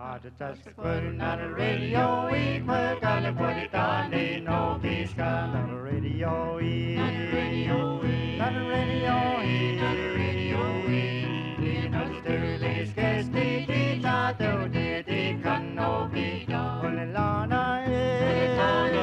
Just putting on the radio, we gotta put it on the no peace, on the radio, on the radio, on the radio, on the radio, you know the dirty sketch, the tato, the can no be done. When the lana is,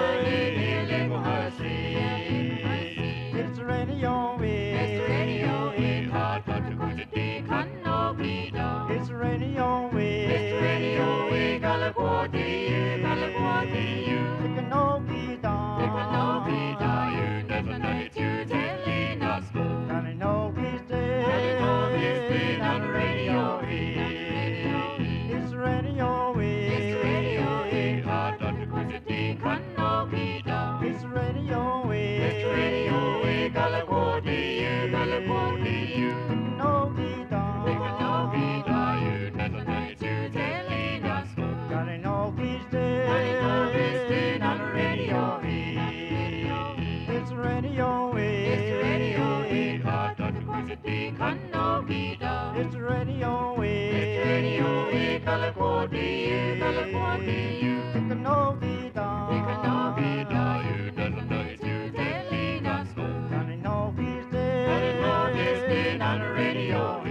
it's the radio, it's the radio, hot, but the can no be done. It's the radio, it's the radio, we gotta go to you, gotta go to you. It can no be done, it can no be done. You never know it, you telling us. Gotta know he's dead, gotta know he's dead on the radio. It's the radio, it's the radio, hot, but the can no be done. It's the radio, it's the radio, we gotta go to you, gotta go to you. It can no be done, it can no be done. You never know it, you telling us. Gotta know he's dead, gotta know he's dead on the radio. It's the radio, it's the radio, hot, but the can no be done. It's the radio, it's the radio, gotta go to you, gotta go to you. It can no be done, it can no be done. You never know it, you telling us. Gotta know he's dead, gotta know he's dead on the radio.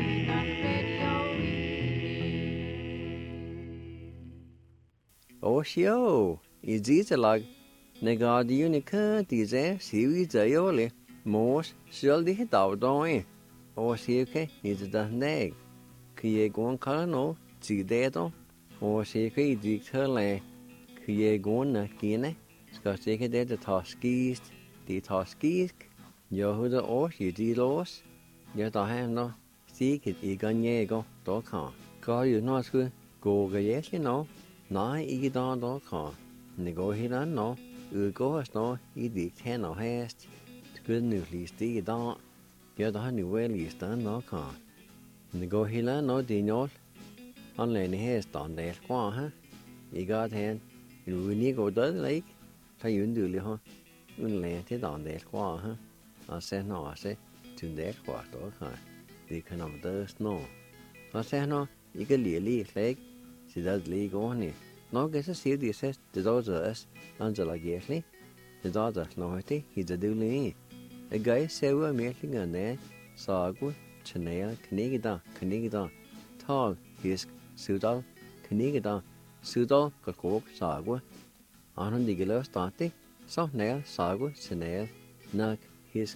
Oshio, is lag negad unica, dize, siwi zayoli, mos, shildi hitavdoi. Oshioke is the neg. Kie gon colonel, zidedo. Oshioke dictale, kie gon nakine, scotcheke de toskist, de toskisk. Yehuda os, yudilos. Yetahano, seek it iganyego, doka. Call you not good, go gayes, you know. Nei ikke da kan. Det går helt an nå. Udgår nå i de tænder hast. Skud nu lige stige da. Jeg der har nu vel i stand nå kan. Det går helt an nå det nål. Han lader hast da der kvar ha. I godt hen. Nu ni går død ikke. Så yndeligt ha. Undlader til da der kvar ha. Og så nå så til der kvar da kan. Det kan om død nå. Og så nå ikke lige slæg. Så det lige går ned. Nå kan så sige det sæt det dog os Angela Gerli. Det dog der snøjte i det dølige. Et gøj sæver mærkninger nær sagu tjenære knægeder tal hisk sudal knægeder sudal kakok sagu. Anon de gælder starte så nær sagu tjenære nak hisk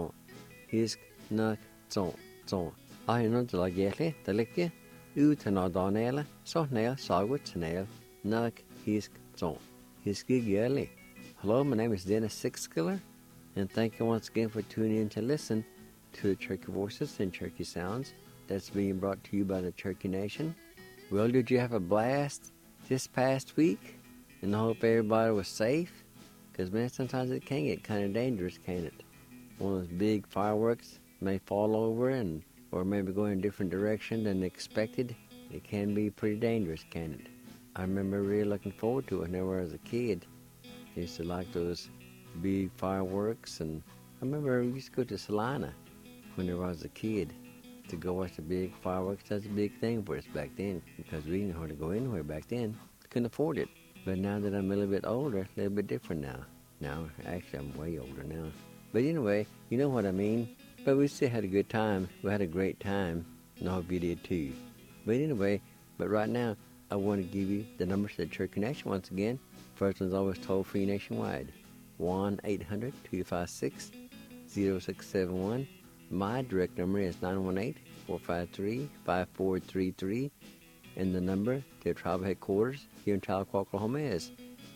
nak zon. Ej nå der Gerli der ligger utan at danele, så nær sagut tjenære, nak hisk zon. Hiske gjerli. Hello, my name is Dennis Sixskiller, and thank you once again for tuning in to listen to the Cherokee Voices and Cherokee Sounds that's being brought to you by the Cherokee Nation. Well, did you have a blast this past week? And I hope everybody was safe, because man, sometimes it can get kind of dangerous, can't it? One of those big fireworks may fall over or maybe go in a different direction than expected. It can be pretty dangerous, can it? I remember really looking forward to it whenever I was a kid. I used to like those big fireworks, and I remember we used to go to Salina whenever I was a kid to go watch the big fireworks. That's a big thing for us back then, because we didn't know how to go anywhere back then. Couldn't afford it. But now that I'm a little bit older, a little bit different now. Now, actually, I'm way older now. But anyway, you know what I mean. But we still had a good time. We had a great time, and I hope you did too. But anyway, right now, I want to give you the numbers to the Cherokee Nation once again. First one's always toll-free nationwide, 1-800-256-0671. My direct number is 918-453-5433. And the number to the tribal headquarters here in Tahlequah, Oklahoma is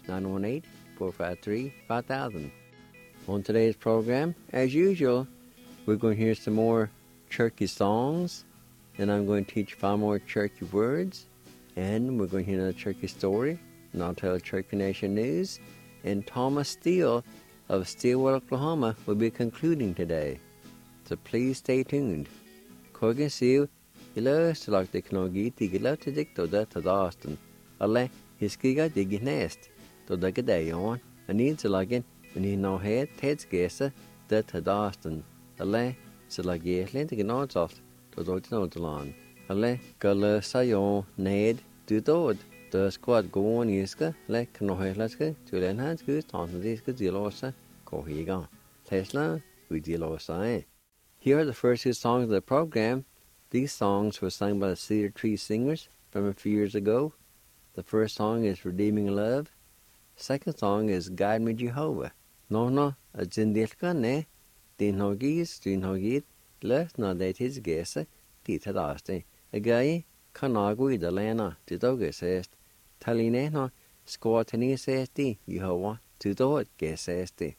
918-453-5000. On today's program, as usual, we're going to hear some more Cherokee songs, and I'm going to teach 5 more Cherokee words, and we're going to hear another Cherokee story, and I'll tell Cherokee Nation news, and Thomas Steele of Stillwater, Oklahoma will be concluding today. So please stay tuned. Kogan Steele, ilös lag teknologi tigila tidik to da tadastan, alle hiskiga dignest, to da gadayon, and needs lagin, and he no head, heads gesa, da tadastan. Alle så lagé lente gnodsoft to do no delon. Alle gale sayon ned Tu tod, the squad go on iska, like no helaska, to learn hands good, on this good dealosa, go higa. Tesla, we dealosa. Here are the first 2 songs of the program. These songs were sung by the Cedar Tree Singers from a few years ago. The first song is Redeeming Love. Second song is Guide Me Jehovah. No, a jindilka ne, din hogid, left no that his guess, tita daste. A guy, kanagui the lana, to doga says, taline no, squatani says di, Jehovah, to do it, guess says di.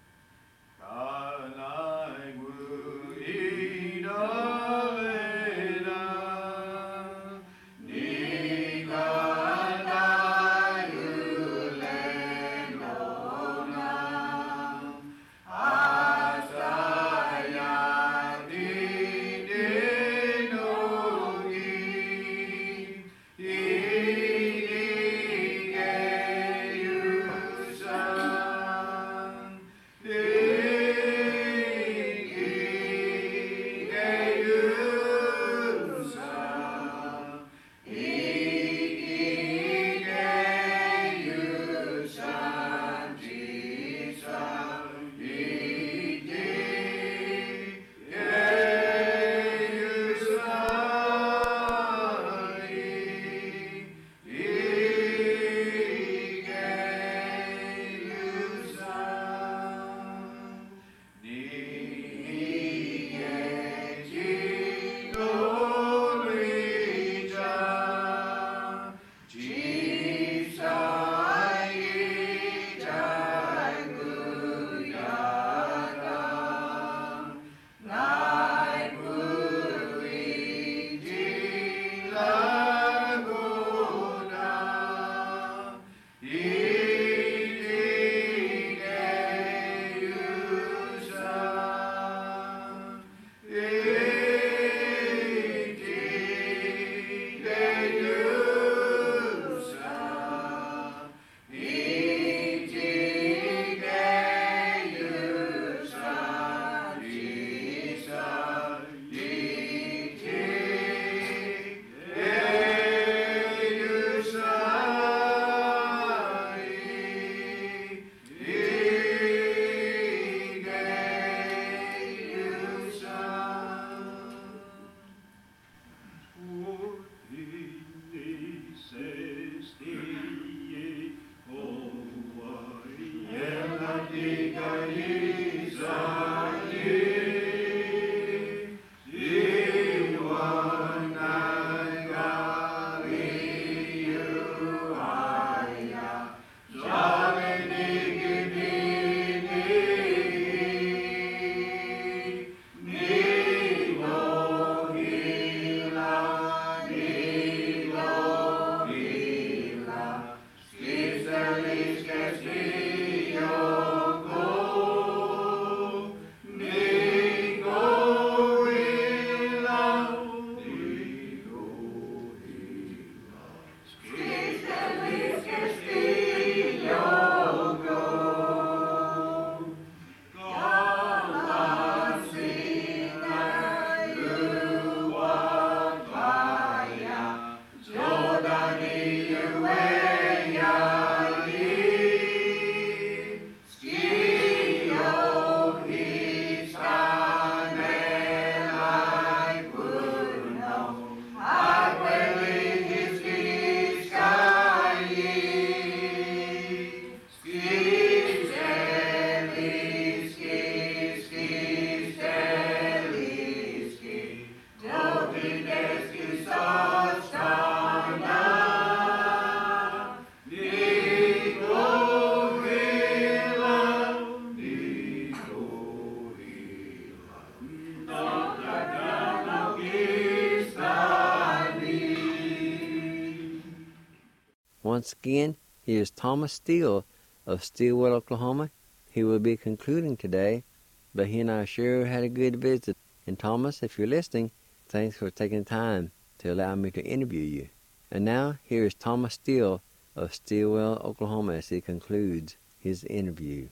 Once again, here's Thomas Steele of Steelwell, Oklahoma. He will be concluding today, but he and I sure had a good visit. And Thomas, if you're listening, thanks for taking time to allow me to interview you. And now, here is Thomas Steele of Steelwell, Oklahoma, as he concludes his interview.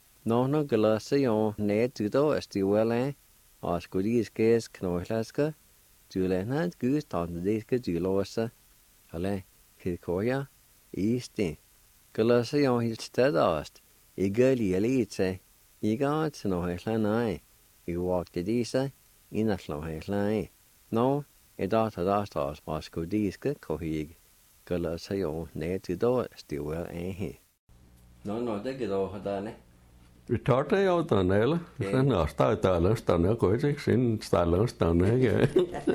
No galasayon ne tudo Steelwell as goodies kes knoilaska, Julian gus ton diska julosa. Ale, Kilkoja, Eastin. Kyllä se on hilstedast. Ikä lielitse. Ikä atse no heislänai. I vuokti diisa. Inaslo heislänai. No, I data dastas vasku diiske kohig. Kyllä se on neeti do stiuel eihin. No, teki toho tänne. Vi tar det jo denne, sen er stadig stande, går ikke sin stadig stande, ikke?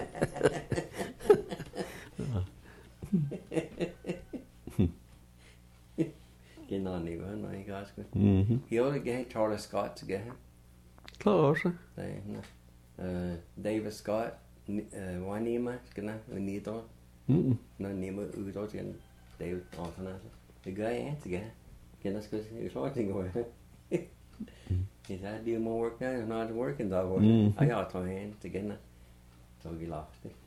Genau, niin vähän noin kanssa. Jollakin Charles Scott siihen. Klar også. David Scott, var nima, skena, nito. No nima udot igen. David Arthur. Det gør jeg ikke. Kender skal jeg slå ting over. He said, "Do more work now? You're not working that way." I got to hand again. So we lost it.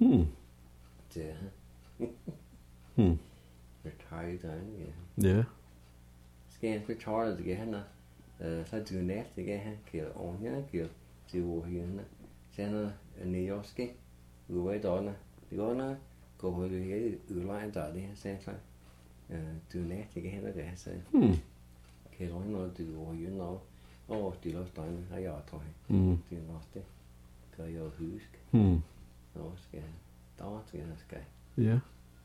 Retired then, Yeah. Scans retired again. Så du næste igen, kill on her, kill til hvor henne. Sender New York. Ude der. Det går når gå på det hele udlejen der det her så. Du næste igen der så. Kill on når du hvor henne. De lå støjne, har jeg tror jeg. Det er nok det. Gør jeg husk. Nå skal jeg skal. Ja.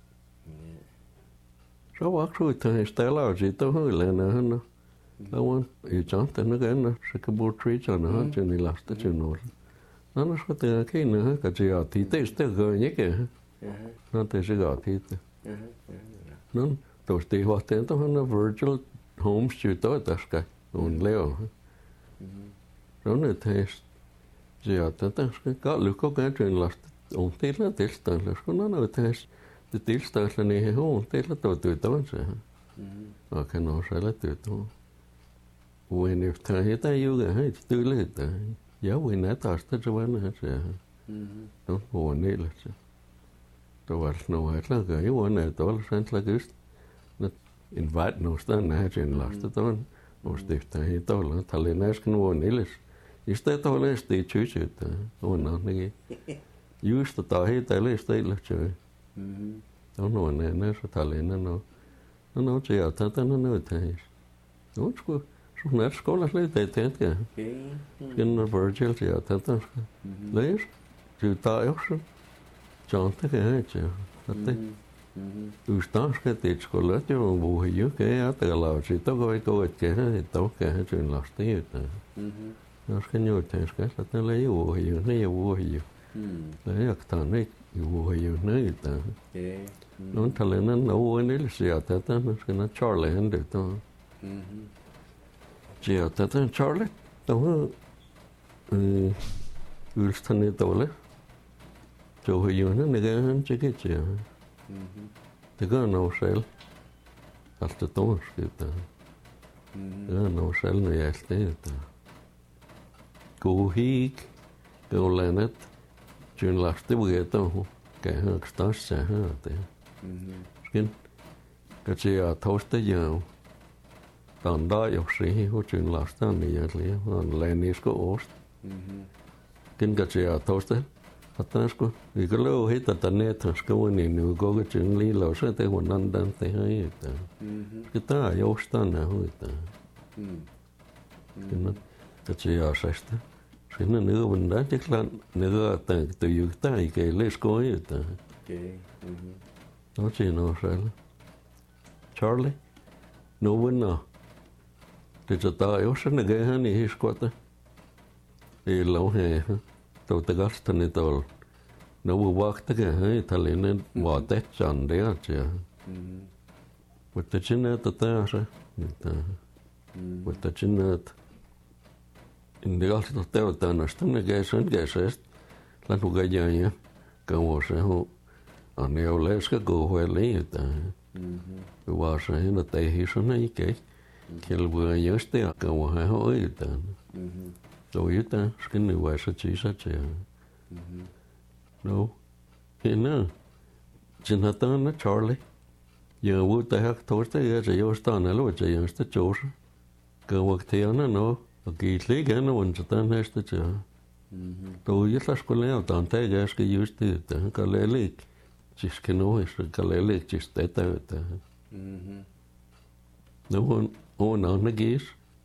Så var det så stille og sit og højlande henne. Der var I tjente den igen, så kan bo treacherne han til I laste til noget. Nå skal det kende her, kan jeg det er gør ikke. Nå det er godt det. Nå, då det var det han Virgil Holmes studio der skal hun lave. Rồi thế giờ ta skal có lúc có cái chuyện là ông tiếc là nó thế thì tiếc là này không tiếc là tôi đó chứ ở cái nó sẽ là tôi when if ta hết ta yêu cái hay tôi lấy ta giờ when nãy ta sẽ cho bạn hết chứ nó buồn này là chứ tôi bảo nó hết là cái when này tôi là sáng là cái nó invite nó sẽ nãy chuyện là tôi Ostifta ei tolla tallin äsken vuonilis. Iste tolle esti tsysytä. On niin. Just heitä listeillä tsyy. On näissä tallin no sieltä tänne nöytäis. Onko sun näissä skolassa löytäitä etkä? Kyllä Virgil sieltä tänne. Leis. Syytää jossain. Chanta kehätsä. Ystävänskä tiedätkö, että on vuohi jo ajatellaan, siitä voi tehdä, että on kähdyn lasten jotain. Joskin jotain skästä, että ne ei vuohi jo, ne ei vuohi jo. Ne jaktaa ne vuohi jo näitä. No on tällainen vuohi sieltä, että on Charlie händi tuon. Sieltä, että Charlie, tuohon ylstäni tuolle. Tuohon jo, ne käydään tsekitsiä. Det gør noget selv. Alt det dårskibet. Det gør noget selv, når jeg er stedet. God hig, god landet. Tjøn laste bugætter, kan jeg højst størst sig her. Skin, kan se at toste jo. Dan der jo se, hvor tjøn laste han i hjertelig. Han laniske ost. Skin kan se at toste. Että sko, eikä leu hita tänne tansko niin koko tjun liilo se te huonan te haita. Kita jostain hoita. Kyllä. Että ja sesta. Sinne nyvän där tiklan nyvä te jukta eikä leskoita. No siinä siellä. Charlie. No winna. Det ta jos ne gehän niin hiskota. Ei louhe. Tôi gastani tuolla. No vuoktakin hei tällainen vaateetsan teatsia. Mutta sinne että tässä. Mutta sinne että inni alta teotaan nostaminen kesästä. Lähtu käjään kauan se on. Anne on leska kuuhue liitä. Vaan se hinna teihison eikä. Kelvua josta ja kauan hän hoitaan. Toyota skinny wasa chisatsia. No. Hina. Jinatana Charlie. Ja vuotta hak toista ja se jostain aloitse ja sitä jos. Kauaktiana no. Kiitliikään on sitä näistä tjaa. Toi jatlaskulle otan teijäskin just että kalle liik. Just kan nå så kan lille just det ut. No on anna gis.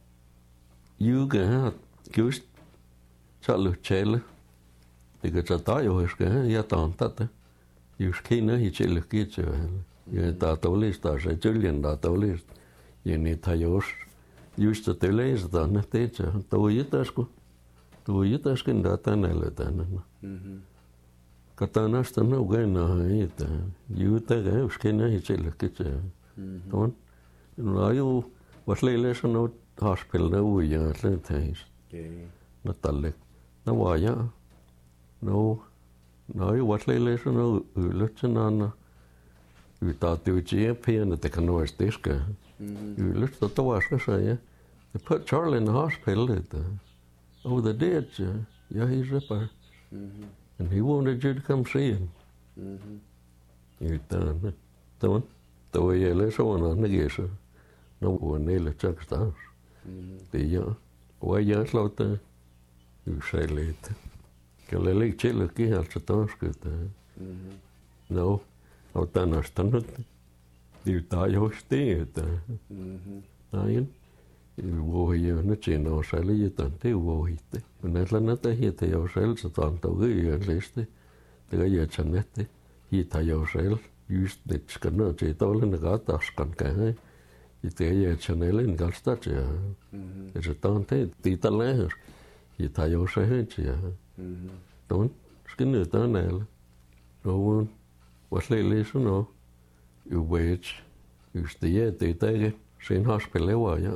Juga just chalu chele. Diga chatayo eska ya tanta. Just kina hi chele kitse. Ja ta tolista se chulien da tolist. Ja ni tajos. Just te lees dan netteja. Toitasku. Toitaskin da tanelle tanna. Katanasta no gena ita. Juta ga uskena hi chele kitse. Ton. No ayu waslele no hospital no uja atletais. No talle. No waja. No ayu waslele no ulutsenana. Utaatuji pian at the canoes diska. You looked at the wasker say, they put Charlie in the hospital. They did. Yeah, he's ripper. And he wanted you to come see him. You done. The way you listen on the geisha. No one nearly checks the house. The way you slow the you say late. Kaleli chilluki halsa tanskud. No. No tänästä nyt tyytää johtiita. Näin. Voi jo nyt siinä on selitan te voitte. Näillä näitä hiitä jo selsa tanto gyylisti. Te jätsänette hiitä jo sel just det ska nu se tolen gataskan kai. Te jätsänellen galstatja. Se tante tita lähes. Hiitä jo sehensiä. Ton skinny tänällä. No Waslele no you wage you stay te tage sin hospital var ja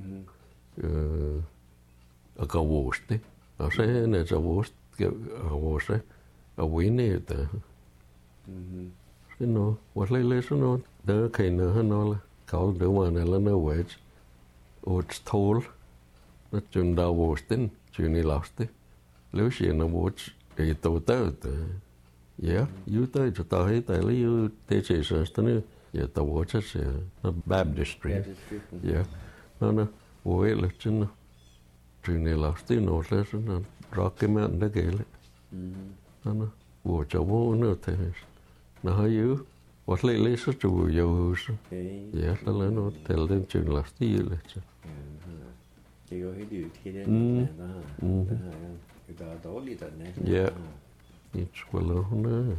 a gawoste a se ne gawost gawose a winne te no waslele no de kaina hanola kal de wana la no wage ots tol dat jun da wosten juni laste lucie no watch e to Yeah, you take the Tahiti, you take it, yeah, the waters, the baptistry. Yeah, no, well, it's in the last in lesson and Rocky Mountain the Gaelic. No, watch a woman, no, now you, what lately such to you? Yeah, the Leno tell them to last year. Yeah. It's well on.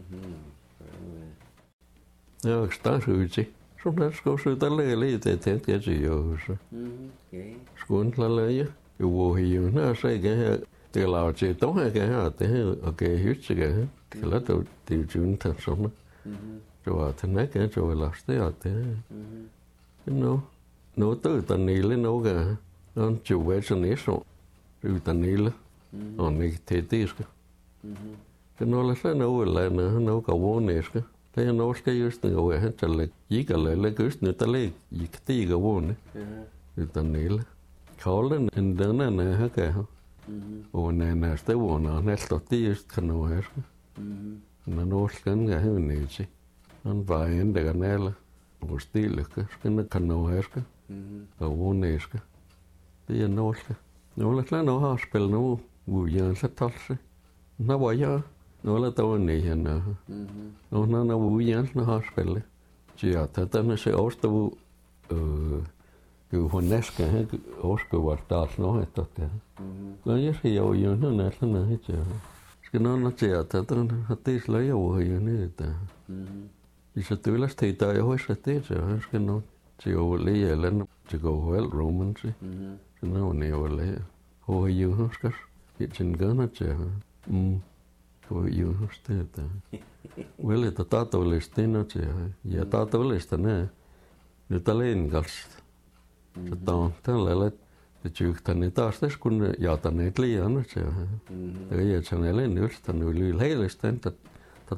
No, está suji. Sometimes go through the lily that gets yours. Schoon la lay. You will hear no say get the large don't I get out there. Okay, huge again. Kill it out the June Tanson. So out the neck and so last day out there. You know, no to the needle no ga. Don't you wait an issue. Through the needle on the teddies. Cái nó là sẽ nấu lại nữa nấu cả vô nè cái thế nó cái just nữa vậy hết trời chỉ cả lại just nữa ta lấy gì cái tí cái vô nè người ta nghĩ là khó lên anh đến này hết cả ồ nè nè tới vô nó nè tổ tí just cái nó hết nó nấu cái này hơi nè chứ anh vài anh để cái này là một tí là cái nó cái nó hết cái vô nè cái thì nó là nó hospital nó vui giờ sẽ thoát chứ nó bỏ ra nó là tao này hiện nó vui nhá nó hospital chỉ ở thế nó sẽ ốp tao cứ hôn nét cái ốp cái vật đó nó hết tất cả nó như thế yêu yêu nó nét nó hết chứ cái nó chỉ ở thế nó tít lấy yêu yêu này ta chỉ sẽ tự là thì ta yêu sẽ tít chứ cái nó chỉ yêu lấy lên chỉ có well Roman chứ cái nó nhiều lấy yêu yêu hết cái chuyện trên cái nó chứ you stay well it tato listino che ya tato listane ni talen gals ta lele de juk tani tastes kun ya tani klian che de ya chanele ni stanu li hele stent ta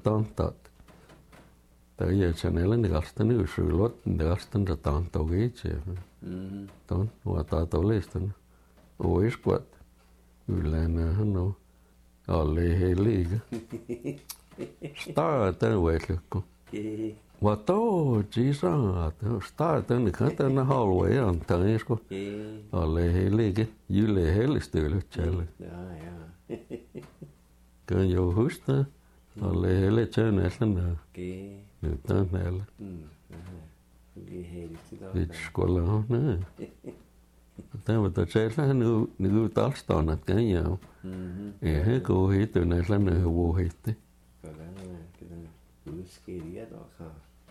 ya chanele ni gals tani usulot de gals tan ta ge che ton wa tato listan o is quat ulena no alle heliga. Starten vaikka. Vato jisa, starten kanta halvoi antaa isko. Alle heliga, jyle helistyy chelle. Ja. Kan jo husta. Talle hele tjene sådan Ge. nyt tämän näillä. Ge hedi sitä. Nyt skola on näin. Tämä on se nu talstaan att kan jag. He gå hit och näsla nu wo hit. Uskiriä doka.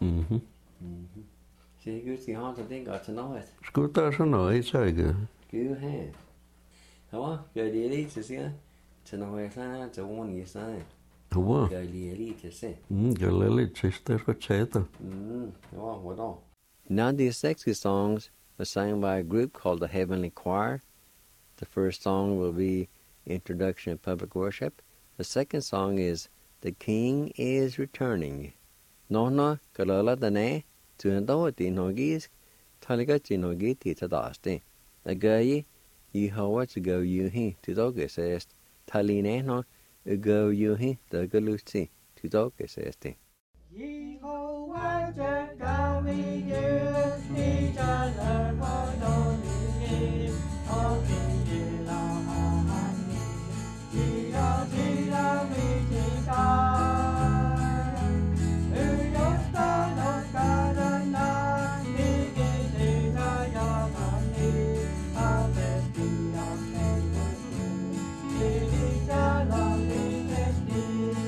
Se kyllä ihan se tinga että noit. Skuta sanoo ei säikä. Kyllä he. Hva? Gør det lige så til noget så til ordentligt så. Hva? Gør det lige til se. Kyllä litsistä ska tjäta. Ja, vadå? Now these 60 songs are sung by a group called the Heavenly Choir. The first song will be Introduction to Public Worship. The second song is The King is Returning. Nohna kalala dane tuendo tinogis taliga tinogi titadaste. Agayi Yehovah to go yuhi to dogesest. Taline no go yuhi dogalusi to dogeseste. Yehovahจะกาวิยืนที่จะเลิศพอโดนยืนพอเป็นยืนเราอาหารที่เราวิธีการยกตาลงการนาที่กิติทายามันนี้อาเบติอาเมตุที่ดิจะลองดีเทสดี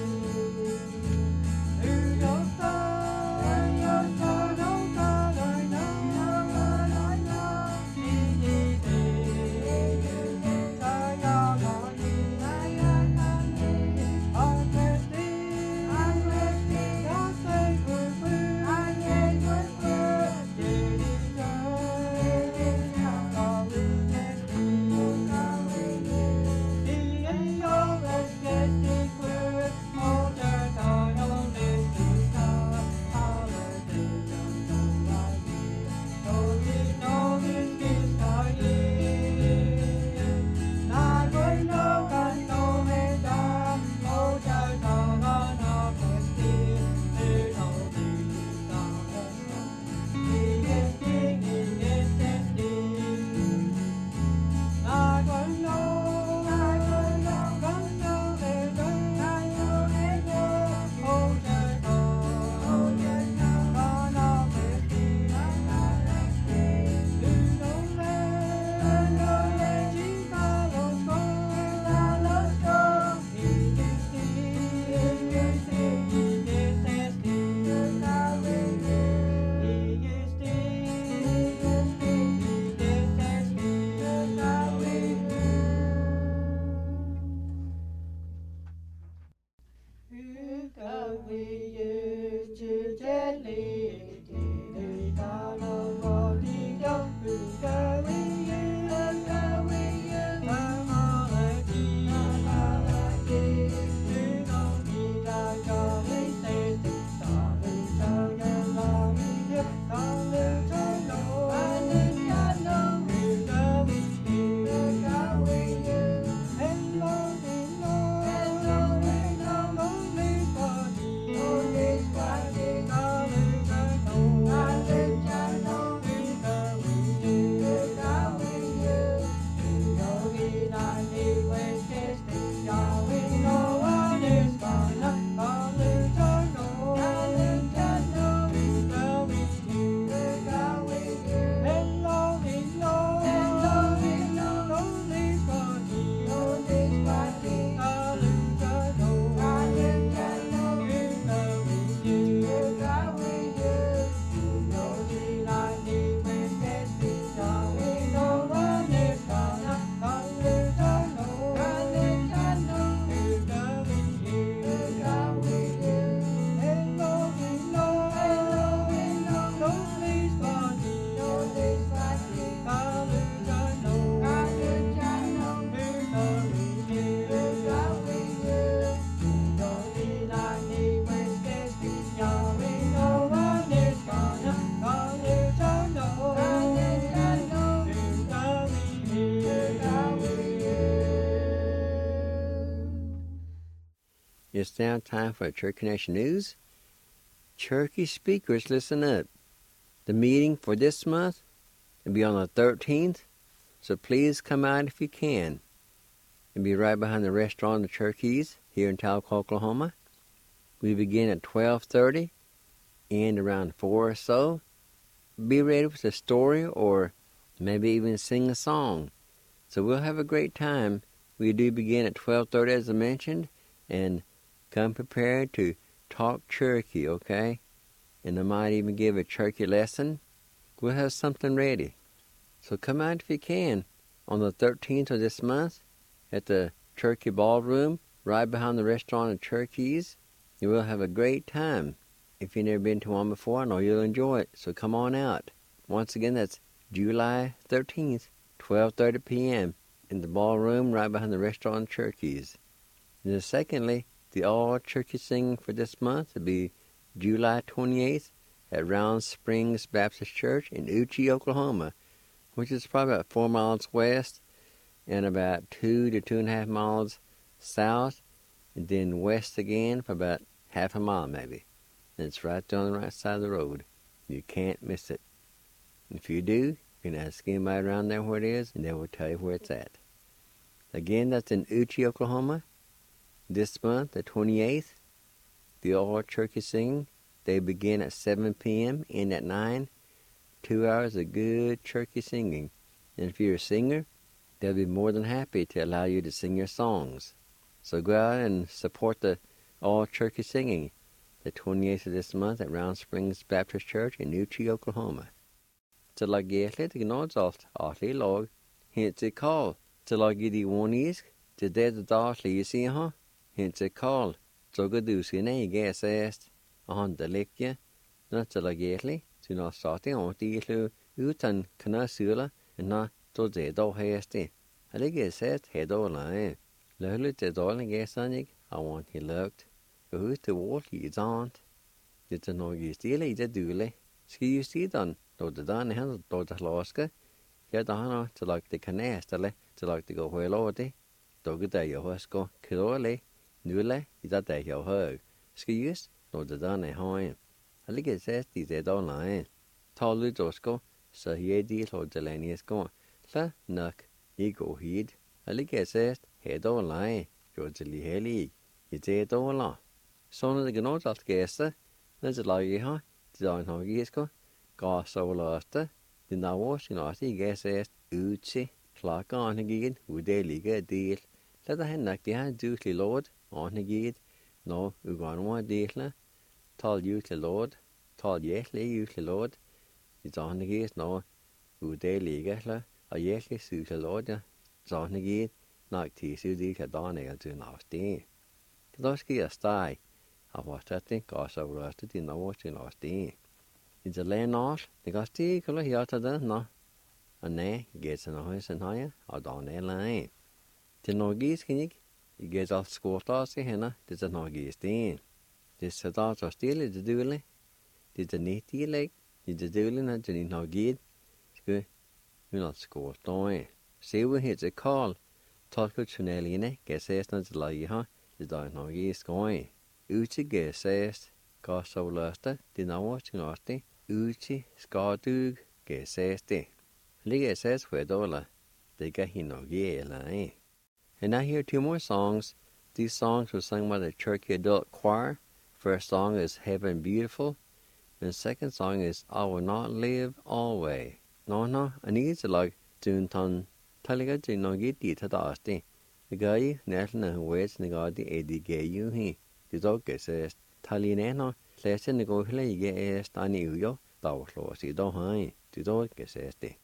ยกตา It's now time for Church Connection News. Cherokee speakers, listen up. The meeting for this month will be on the 13th, so please come out if you can. It'll be right behind the restaurant, the Cherokees, here in Talcott, Oklahoma. We begin at 12:30, end around 4 or so. Be ready with a story or maybe even sing a song. So we'll have a great time. We do begin at 12:30 as I mentioned, and come prepared to talk Cherokee, okay? And I might even give a Cherokee lesson. We'll have something ready. So come out if you can on the 13th of this month at the Cherokee Ballroom right behind the restaurant of Cherokees. You will have a great time. If you've never been to one before, I know you'll enjoy it. So come on out. Once again, that's July 13th, 12:30 p.m. in the ballroom right behind the restaurant of Cherokees. And then secondly, the all-Cherokee singing for this month will be July 28th at Round Springs Baptist Church in Uchi, Oklahoma, which is probably about 4 miles west and about 2 to 2.5 miles south, and then west again for about half a mile maybe. And it's right there on the right side of the road. You can't miss it. If you do, you can ask anybody around there where it is, and they will tell you where it's at. Again, that's in Uchi, Oklahoma. This month, the 28th, the all-Cherokee singing. They begin at 7 p.m., end at 9. 2 hours of good Cherokee singing. And if you're a singer, they'll be more than happy to allow you to sing your songs. So go out and support the all-Cherokee singing, the 28th of this month at Round Springs Baptist Church in Uchi, Oklahoma. Til lag gætlet til gnådsalt, atli lag, hent til kall, til lag I de wonisk, til det datli I si ha, hent til kall, tog du sine I gæsæst, og han der lekje, når til lag gætli, til når sati on de lu, utan kana sula, en når tog det dog hæsti. Alle gæsæst hæd dog lage. Løhlu til dårlig gæsanik, og want he lugt, og hus til wort I dant. Det til når I stille I det dule, skal I stidan, når det dan hen dog det laske, ja da han til lag det kanæstale, til lag det gå højl over det, dog det jo høsko, kråle, nulle, I det der jo høg. Skal just, når det dan højen. Alle gæsæst I det dog lage. Talu dosko, så her de lå det længesko, la nok, I gå hid. Alle gæsæst, her dog lage, jo til I hellig, I det dog la. Sådan det gnås alt gæste, når det lag I har, det dan høj gæsko, gas og laste, det navår sin også I gæsæst, udse, klakke anhægget, uddelige del. Lad det hende, de har duslig låd, anhægget, når uganua dele, tal juslig låd, tal jæslig juslig låd, det anhægget, når uddelige, og jæslig syslig låd, det anhægget, nok tidsud de kan danne til navste. Det der sker steg, og hvor stedet gas og laste, det navår sin navste. I det land også, det kan stige, kan du høre til det, nå. Og nej, I gæt sådan høj, sådan høj, og der er land. Det norgisk ikke, I gæt alt skort også i hende, det er norgisk det. Det sætter så stille, det døle. Det er net i læg, det døle, når det er norgisk. Skal hun alt skort døje. Se hvor helt det kold, tolket tunnelene, gæt sæst, når det lager her, det er norgisk øje. Uti gæt sæst, gas så løste, det navår til løste. Uti skadug gæt sæst det. Ligger sæst for $1. Det kan hende og give eller And I hear 2 more songs. These songs were sung by the Cherokee Adult Choir. First song is Heaven Beautiful. And the second song is I Will Not Live Always. No, I need to like tune ton. Taliga to no get it at asti. The guy national waits negadi edi gay you he. The dog says Talineno, less in the go hilly est ani uyo, thou slow, do high. The dog says the.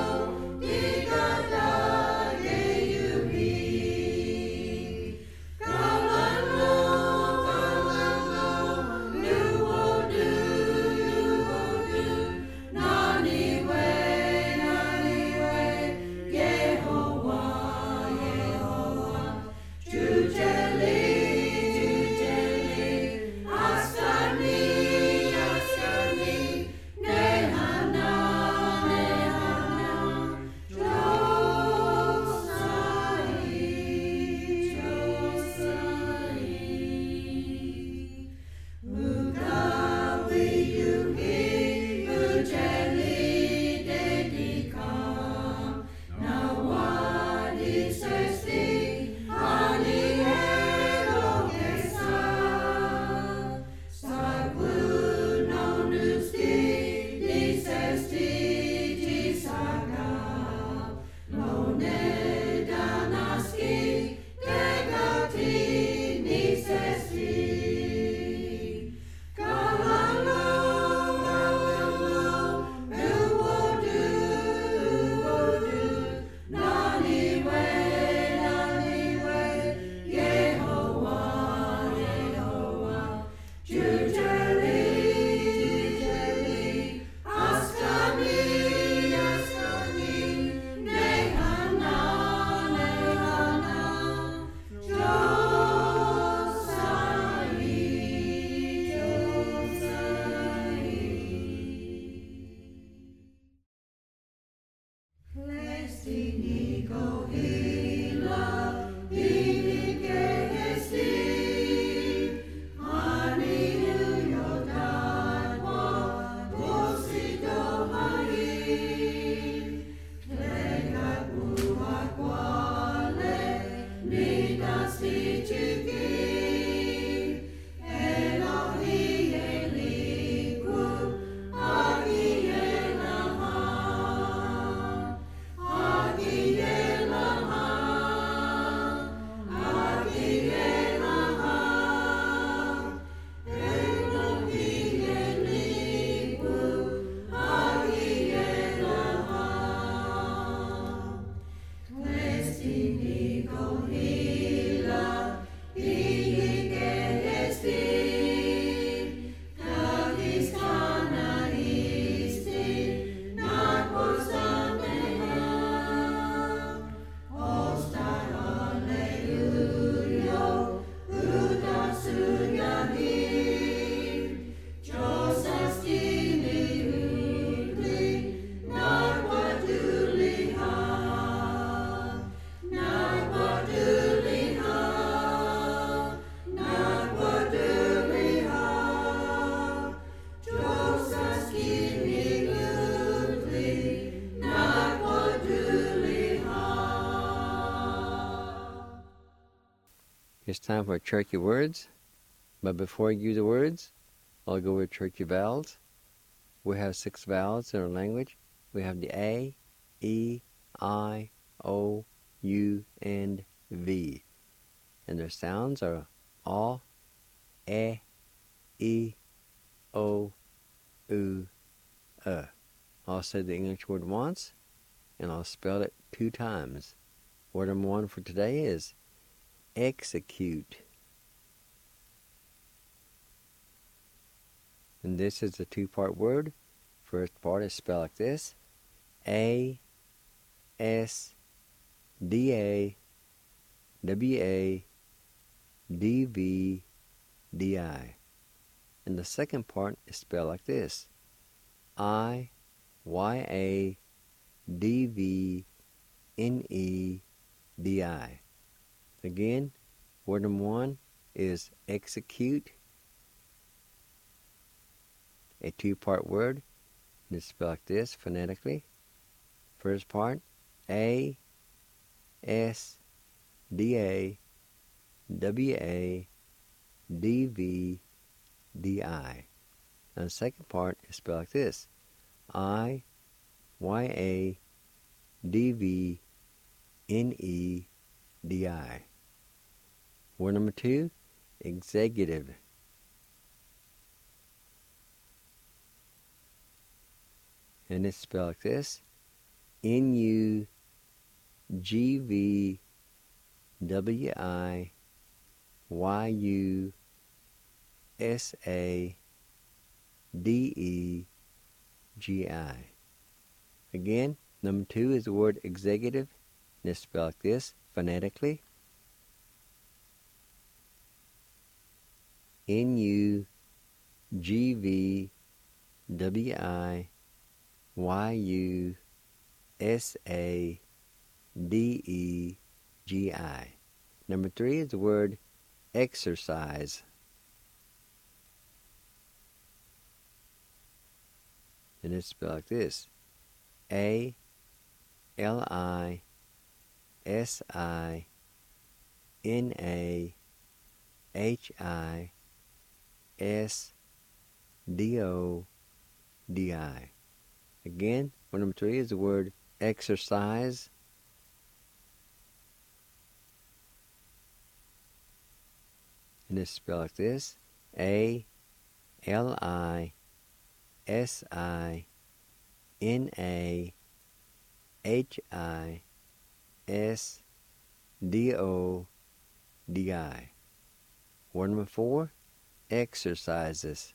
God It's time for Cherokee words. But before I give you the words, I'll go with Cherokee vowels. We have 6 vowels in our language. We have the A, E, I, O, U, and V. And their sounds are A, E, O, U, I'll say the English word once, and I'll spell it 2 times. Word number 1 for today is execute. And this is a 2-part word. First part is spelled like this: A, S, D, A, W, A, D, V, D, I. And the second part is spelled like this: I, Y, A, D, V, N, E, D, I. Again, word number 1 is execute, a 2-part word, and it's spelled like this phonetically. First part, A, S, D, A, W, A, D, V, D, I. And the second part is spelled like this: I, Y, A, D, V, N, E, D, I. Word number 2, executive. And it's spelled like this: N, U, G, V, W, I, Y, U, S, A, D, E, G, I. Again, number 2 is the word executive, and it's spelled like this phonetically: N, U, G, V, W, I, Y, U, S, A, D, E, G, I. Number 3 is the word exercise. And it's spelled like this: A, L, I, S, I, N, A, H, I, S, D, O, D, I. Again, word number 3 is the word exercise. And it's spelled like this: A, L, I, S, I, N, A, H, I, S, D, O, D, I. Word number 4, exercises.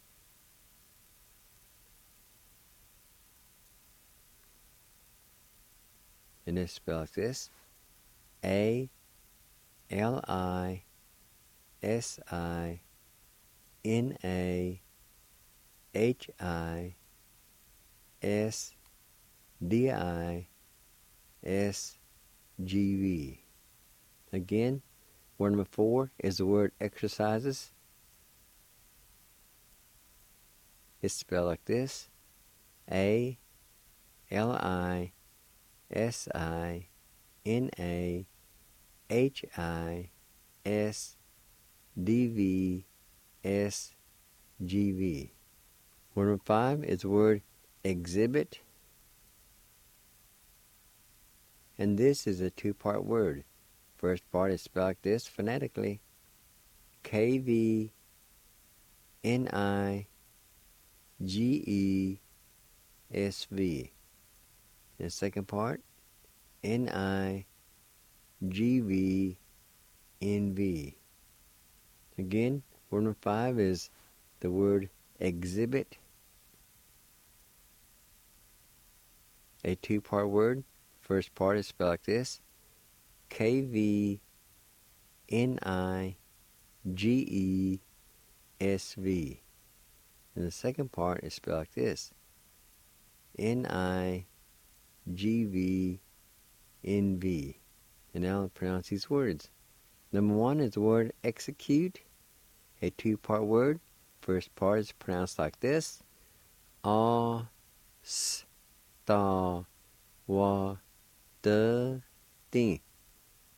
And it's spelled like this: A, L, I, S, I, N, A, H, I, S, D, I, S, G, V. Again, word number 4 is the word exercises. It's spelled like this: A, L, I, S, I, N, A, H, I, S, D, V, S, G, V. Word number 5 is the word exhibit. And this is a 2-part word. First part is spelled like this phonetically: K, V, N, I, G, E, S, V. And the second part, N, I, G, V, N, V. Again, word number 5 is the word exhibit, a 2-part word. First part is spelled like this: K, V, N, I, G, E, S, V. And the second part is spelled like this: N, I, G, V, N, V. And now I'll pronounce these words. Number 1 is the word execute, a 2-part word. First part is pronounced like this: A, S, Ta, Wa, De, Di.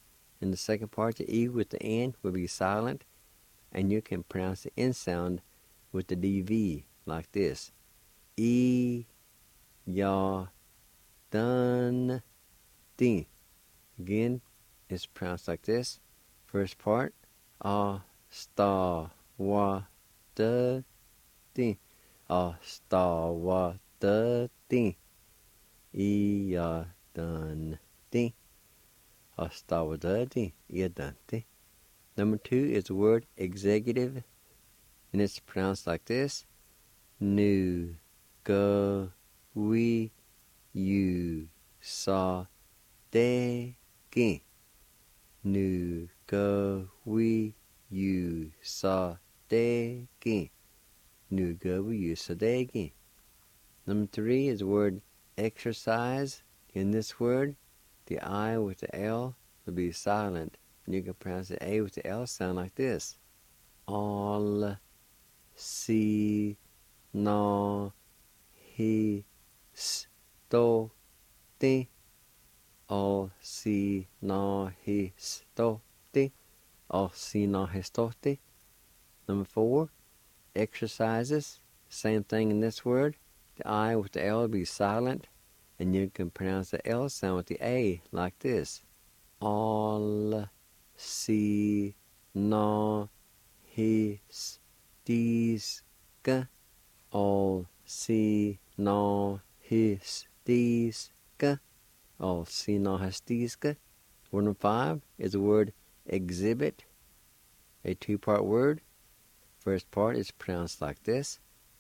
In the second part, the E with the N will be silent, and you can pronounce the N sound with the DV like this. E, ya, dun, din. Again, it's pronounced like this. First part, sta, wa, da, din. Sta, wa, da, din. E, ya, dun, din. Sta, wa, da, din. E, dun, din. Number 2 is the word executive, and it's pronounced like this. Nu, go, we, you, sa, de, gi. Nu, go, we, you, sa, de, gi. Nu, go, we, you, sa, de, gi. Number 3 is the word exercise. In this word, the I with the L will be silent, and you can pronounce the A with the L sound like this. All, si, no, he, sto, ti. All, si, no, he, sto, ti. All, si, no, he, sto, ti. Number 4, exercises. Same thing in this word. The I with the L will be silent, and you can pronounce the L sound with the A like this. All, si, no, his, these, ga. All, si, no, his, these, ga. All, si, no, his, these, ga. Word number 5 is the word exhibit, a 2-part word. First part is pronounced like this.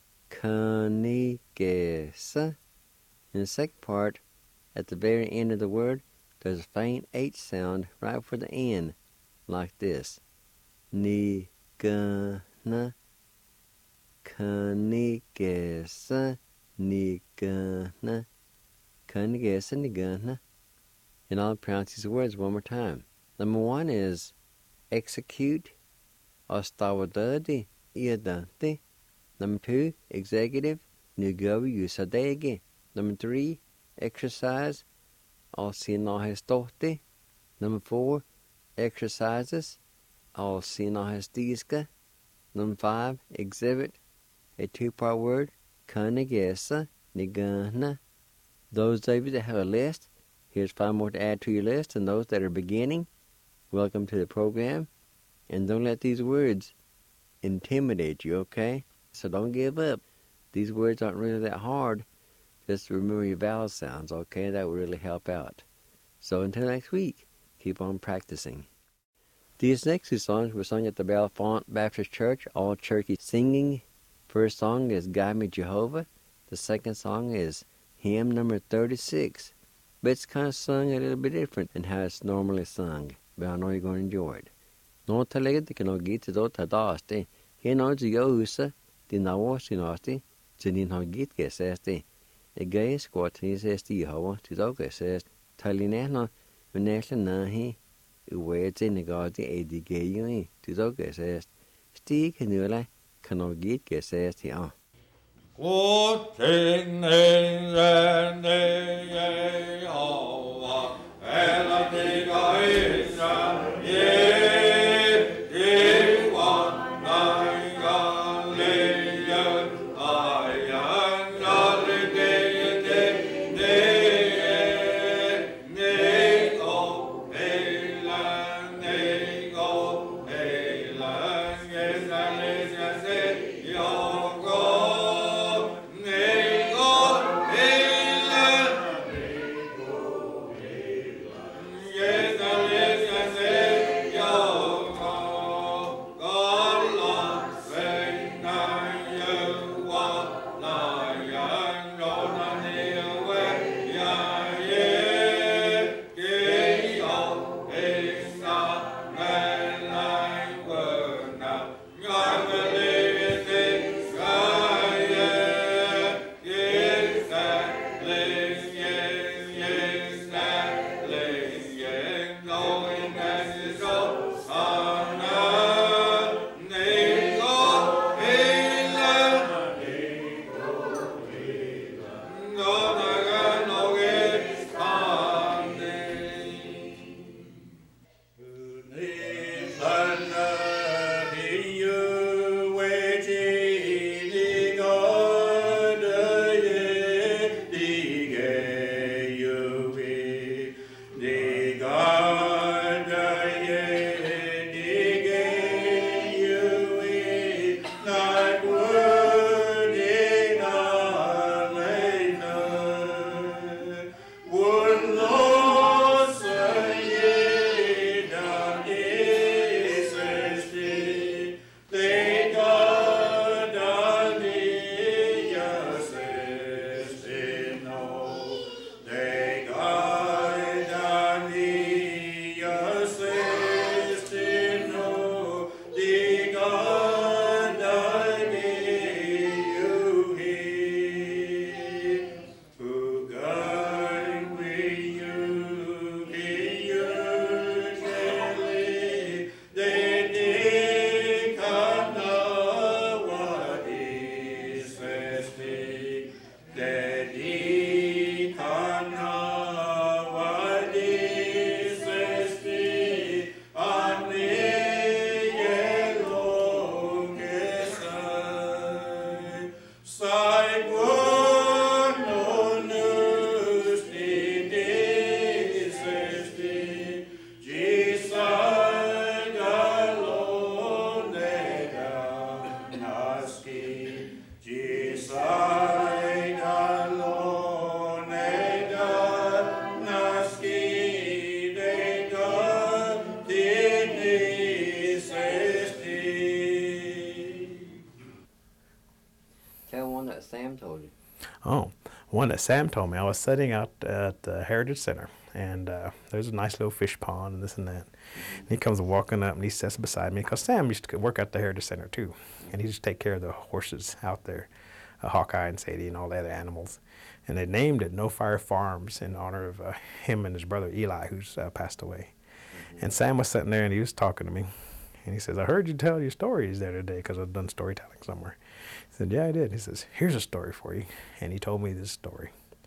Kanigesa. In the second part, at the very end of the word, there's a faint H sound right before the N, like this. Ni, gana. Kanigesa, ni, gana. Kanigesa, ni, gana. And I'll pronounce these words one more time. Number 1 is execute. Ostawadadi, iadante. Number 2, executive. Nugawi, usadegi. Number 3, exercise. Alsinahestoti. Number 4, exercises. Alsinahestiska. Number 5, exhibit, a 2-part word. Kanigesa, nigana. Those of you that have a list, here's 5 more to add to your list. And those that are beginning, welcome to the program. And don't let these words intimidate you, okay? So don't give up. These words aren't really that hard. Just remember your vowel sounds, okay? That will really help out. So until next week, keep on practicing. These next 2 songs were sung at the Bellefonte Baptist Church, all churchy singing. First song is Guide Me Jehovah. The second song is hymn number 36. But it's kind of sung a little bit different than how it's normally sung. But I know you're going to enjoy it. No talegate que no gite do tadaste. He no usa di nawosinosti. Zinin no git que sesti. A gay squat is esti Jehovah to dog says Talinano Venesha nahi. Uwed in the god the adi gay you to dog says. Stick canula cano git que says the Good thing and they all and I think I is one that Sam told me. I was sitting out at the Heritage Center, and there's a nice little fish pond and this and that. And he comes walking up, and he sits beside me, because Sam used to work at the Heritage Center too, and he used to take care of the horses out there, Hawkeye and Sadie and all the other animals. And they named it No Fire Farms in honor of him and his brother Eli, who's passed away. And Sam was sitting there, and he was talking to me. And he says, I heard you tell your stories there today, because I've done storytelling somewhere. He said, yeah, I did. He says, here's a story for you. And he told me this story.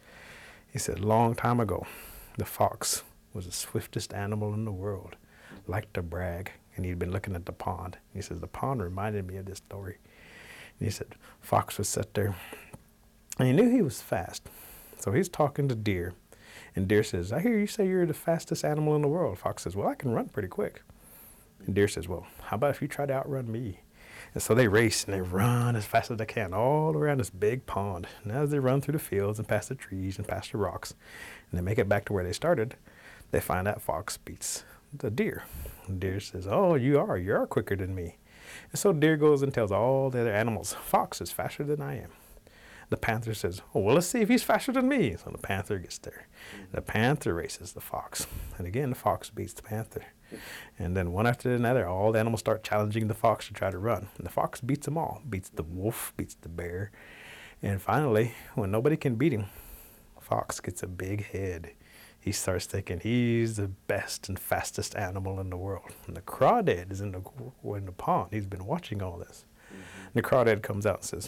He said, long time ago, the fox was the swiftest animal in the world, liked to brag. And he'd been looking at the pond. He says, the pond reminded me of this story. And he said, fox was set there, and he knew he was fast. So he's talking to deer. And deer says, I hear you say you're the fastest animal in the world. Fox says, well, I can run pretty quick. And deer says, well, how about if you try to outrun me? And so they race, and they run as fast as they can all around this big pond. And as they run through the fields and past the trees and past the rocks, and they make it back to where they started, they find out fox beats the deer. And deer says, oh, you are quicker than me. And so deer goes and tells all the other animals, fox is faster than I am. The panther says, oh, well, let's see if he's faster than me. So the panther gets there. The panther races the fox. And again, the fox beats the panther. And then one after another, all the animals start challenging the fox to try to run. And the fox beats them all, beats the wolf, beats the bear. And finally, when nobody can beat him, fox gets a big head. He starts thinking he's the best and fastest animal in the world. And the crawdad is in the pond. He's been watching all this. And the crawdad comes out and says,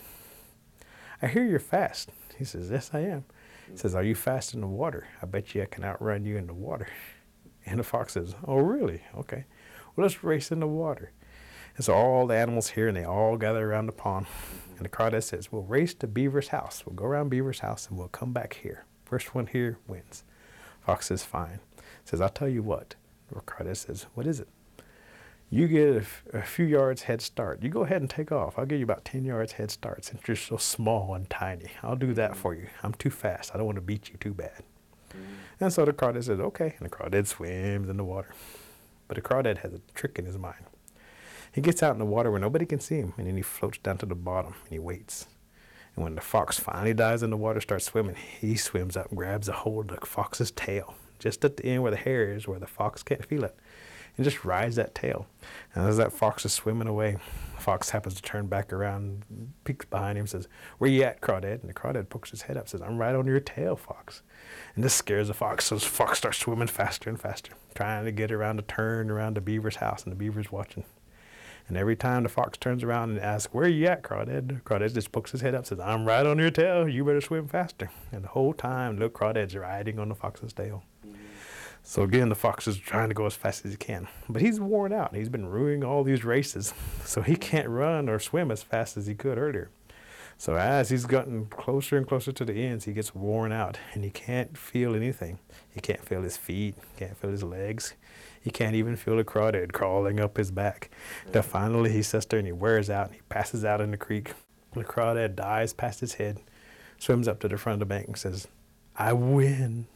I hear you're fast. He says, yes, I am. He says, are you fast in the water? I bet you I can outrun you in the water. And the fox says, oh, really? Okay. Well, let's race in the water. And so all the animals here, and they all gather around the pond. And the crawdad says, we'll race to Beaver's house. We'll go around Beaver's house, and we'll come back here. First one here wins. Fox says, fine. Says, I'll tell you what. The crawdad says, what is it? You get a few yards head start. You go ahead and take off. I'll give you about 10 yards head start since you're so small and tiny. I'll do that for you. I'm too fast. I don't want to beat you too bad. And so the crawdad says, okay. And the crawdad swims in the water. But the crawdad has a trick in his mind. He gets out in the water where nobody can see him, and then he floats down to the bottom, and he waits. And when the fox finally dives in the water, starts swimming, he swims up and grabs a hold of the fox's tail, just at the end where the hair is, where the fox can't feel it, and just rides that tail. And as that fox is swimming away, the fox happens to turn back around, peeks behind him, and says, where you at, crawdad? And the crawdad pokes his head up, says, I'm right on your tail, fox. And this scares the fox, so the fox starts swimming faster and faster, trying to get around to turn around the beaver's house, and the beaver's watching. And every time the fox turns around and asks, where you at, crawdad? Crawdad just pokes his head up, says, I'm right on your tail, you better swim faster. And the whole time, little crawdad's riding on the fox's tail. So again, the fox is trying to go as fast as he can. But he's worn out. He's been ruining all these races, so he can't run or swim as fast as he could earlier. So as he's gotten closer and closer to the ends, he gets worn out, and he can't feel anything. He can't feel his feet, can't feel his legs. He can't even feel the crawdad crawling up his back. Then finally he sits there and he wears out, and he passes out in the creek. The crawdad dives past his head, swims up to the front of the bank and says, I win.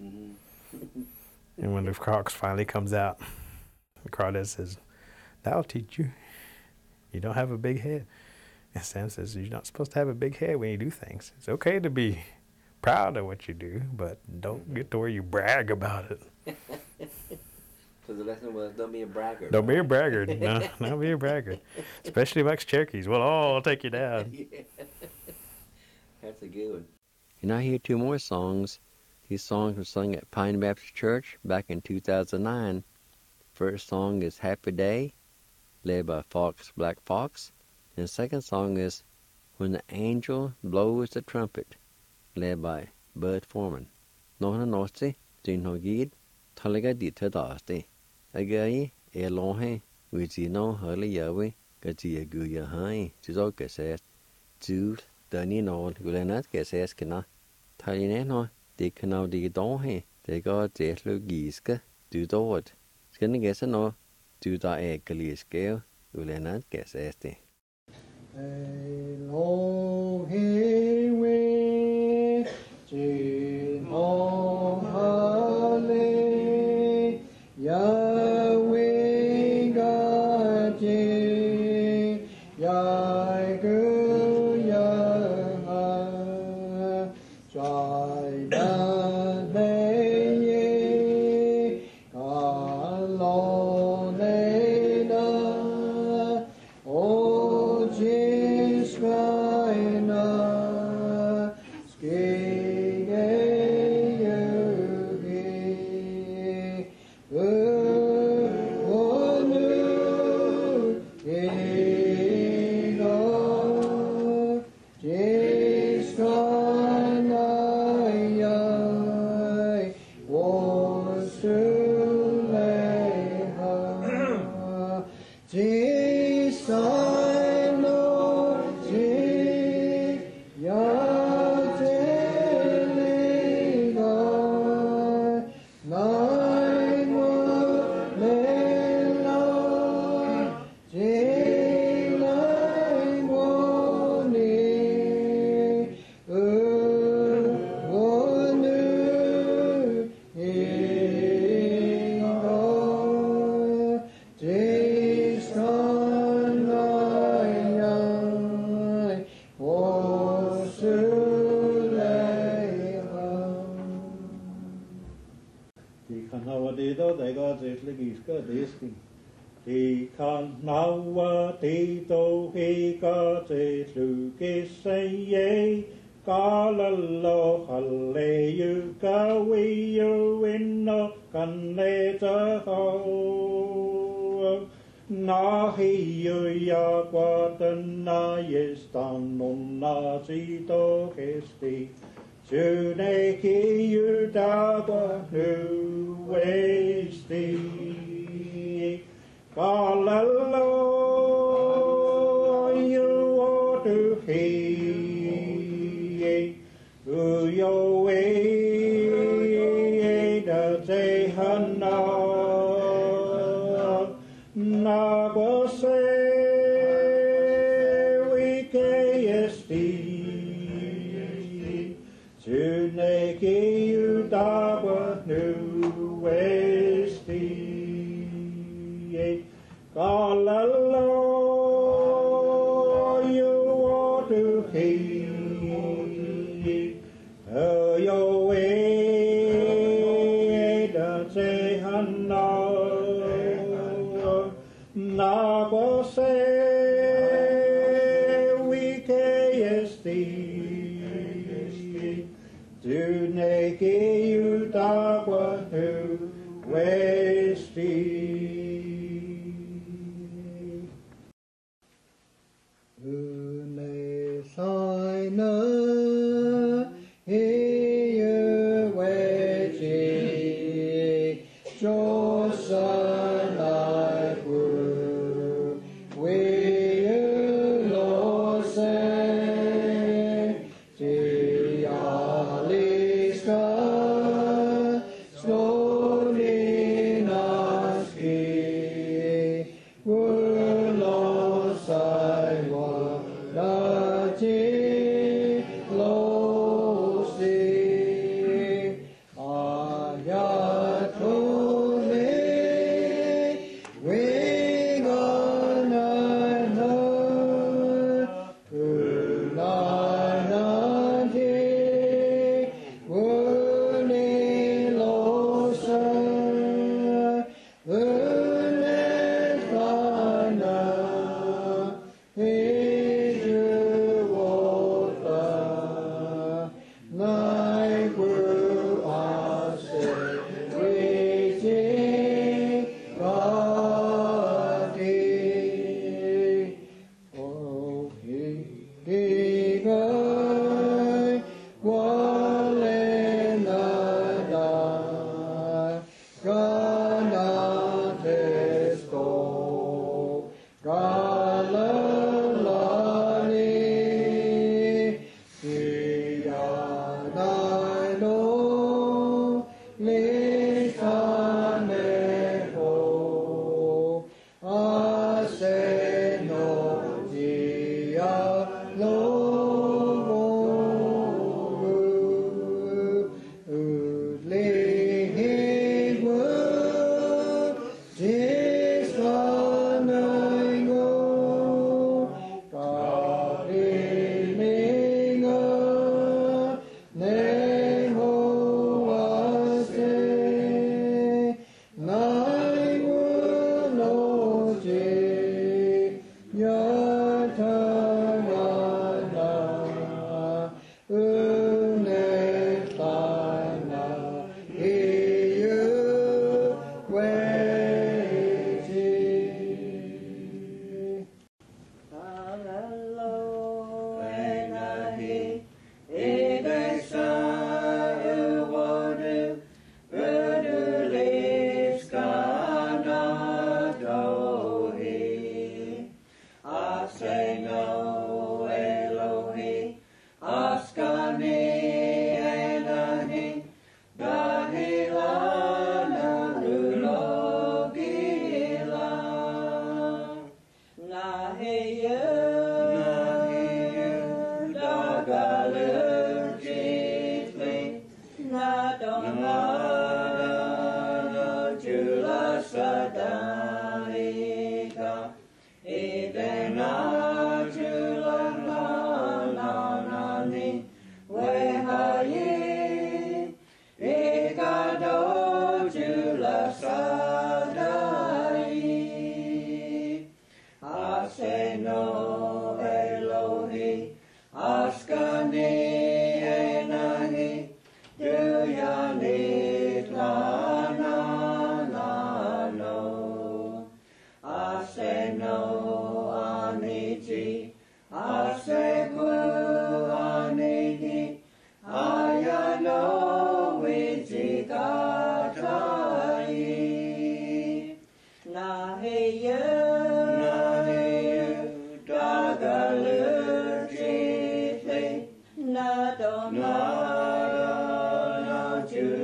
And when the fox finally comes out, the crawdad says, that'll teach you. You don't have a big head. And Sam says, you're not supposed to have a big head when you do things. It's okay to be proud of what you do, but don't get to where you brag about it. So the lesson was, don't be a braggart. Don't be a braggart. No, don't be a braggart. Especially amongst Cherokees. Well, I'll take you down. Yeah. That's a good one. And I hear two more songs. These songs were sung at Pine Baptist Church back in 2009. First song is Happy Day, led by Fox Black Fox. And the second song is When the Angel Blows the Trumpet, led by Bud Foreman. Nohna Nosti, Dino Gid, Taliga Dita Dasti. Again, Elohe, Wizino Hurley Yawi, Gazia Guya Hai, Tizoka says, Jude, Danny Nol, Gulenat Gases Kina, Talineno, they can now dig dohe, they got Jeslu Giska, do do it. Skinny guess no, do the egg scale, Gulenat Gases. Elohe, Jino Hale, Yahweh Gaje, Yaigu Yaha, Thì khăn nào thì tô hi ca chế lù kê say yê ca la lo khăn lê yu ca vi yu in no khăn lê cha hao na hi yu ya qua tân na yes tan non na chi tô hesti chư ne ki yu ta qua nu westi Hallelujah, you ought to hear. Who your way, the day hana, na was we kayesti. Soon they give you dawa new westi. Hallelujah, you ought to hear. Your way, the say hana, na was we kayesti. To make you dawa who westi. Slowly,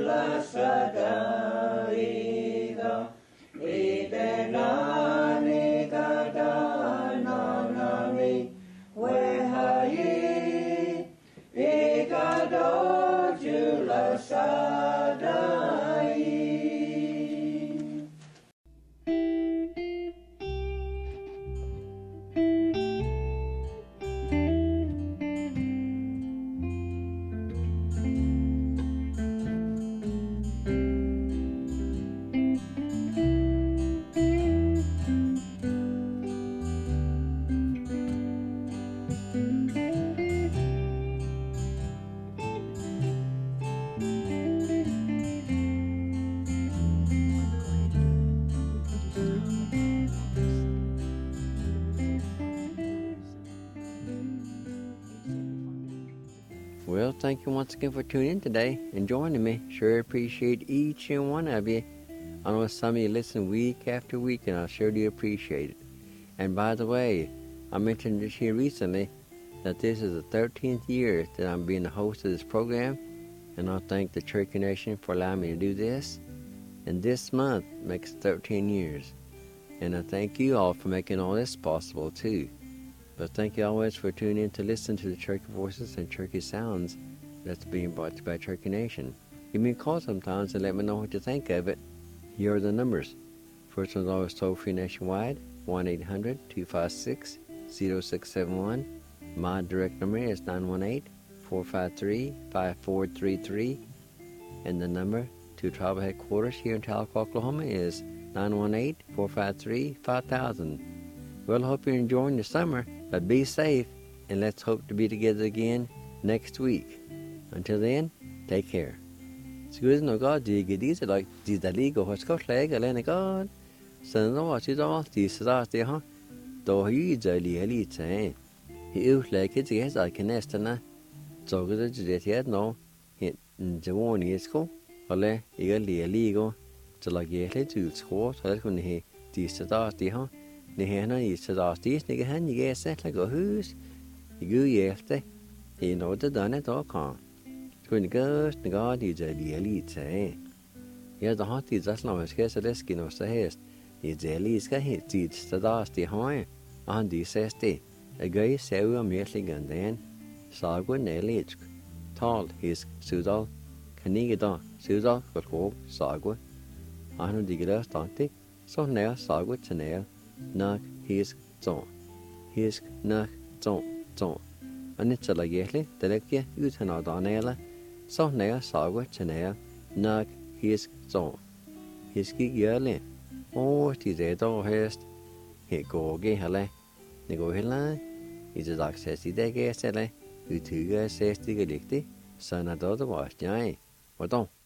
la sadaiga ite nani kada nanami wehayi ikado jula sadai. Well, thank you once again for tuning in today and joining me. Sure appreciate each and one of you. I know some of you listen week after week, and I sure do appreciate it. And by the way, I mentioned this here recently that this is the 13th year that I'm being the host of this program, and I thank the Cherokee Nation for allowing me to do this. And this month makes 13 years. And I thank you all for making all this possible too. But thank you always for tuning in to listen to the Cherokee Voices and Cherokee Sounds that's being brought to you by Cherokee Nation. Give me a call sometimes and let me know what you think of it. Here are the numbers. First one's always toll-free nationwide, 1-800-256-0671. My direct number is 918-453-5433. And the number to tribal headquarters here in Tahlequah, Oklahoma is 918-453-5000. Well, I hope you're enjoying the summer, but be safe, and let's hope to be together again next week. Until then, take care. Scusa no God, di gidi like di daligo has got leg a lena God. Son no what is all this last day, huh? Though he is a elite, eh? He is like it is I can estana. So good to get yet no. Hit the one is cool. Ole, eagerly a legal. So like ye let to score, so that's when he this last day, huh? Ni hena I så da stis ni hen I sett like hus. I gu hjerte. I nå det denne da kan. Skulle gøst ni ga de det lite. Ja da har de det slags skal så det skal nå så hest. I det lige skal helt tid så da sti har. Han de ses det. Jeg gøy ser om virkelig den. Sago nelitsk. Tal hisk sudal. Kan ikke da sudal gå sago. Han de græs tante. Så nær sago til nær. Nak hisk zon. Hisk nak zon zon. Og net så la jætle, der lægger ud han og danela. Så nær sago til nær. Nak hisk zon. Hisk ikke jærle. De der dog hest. Her går ge hele. Det går hele. I det dag ses I det gæstele. Utyger ses det ligte. Så når det var jeg. Hvordan?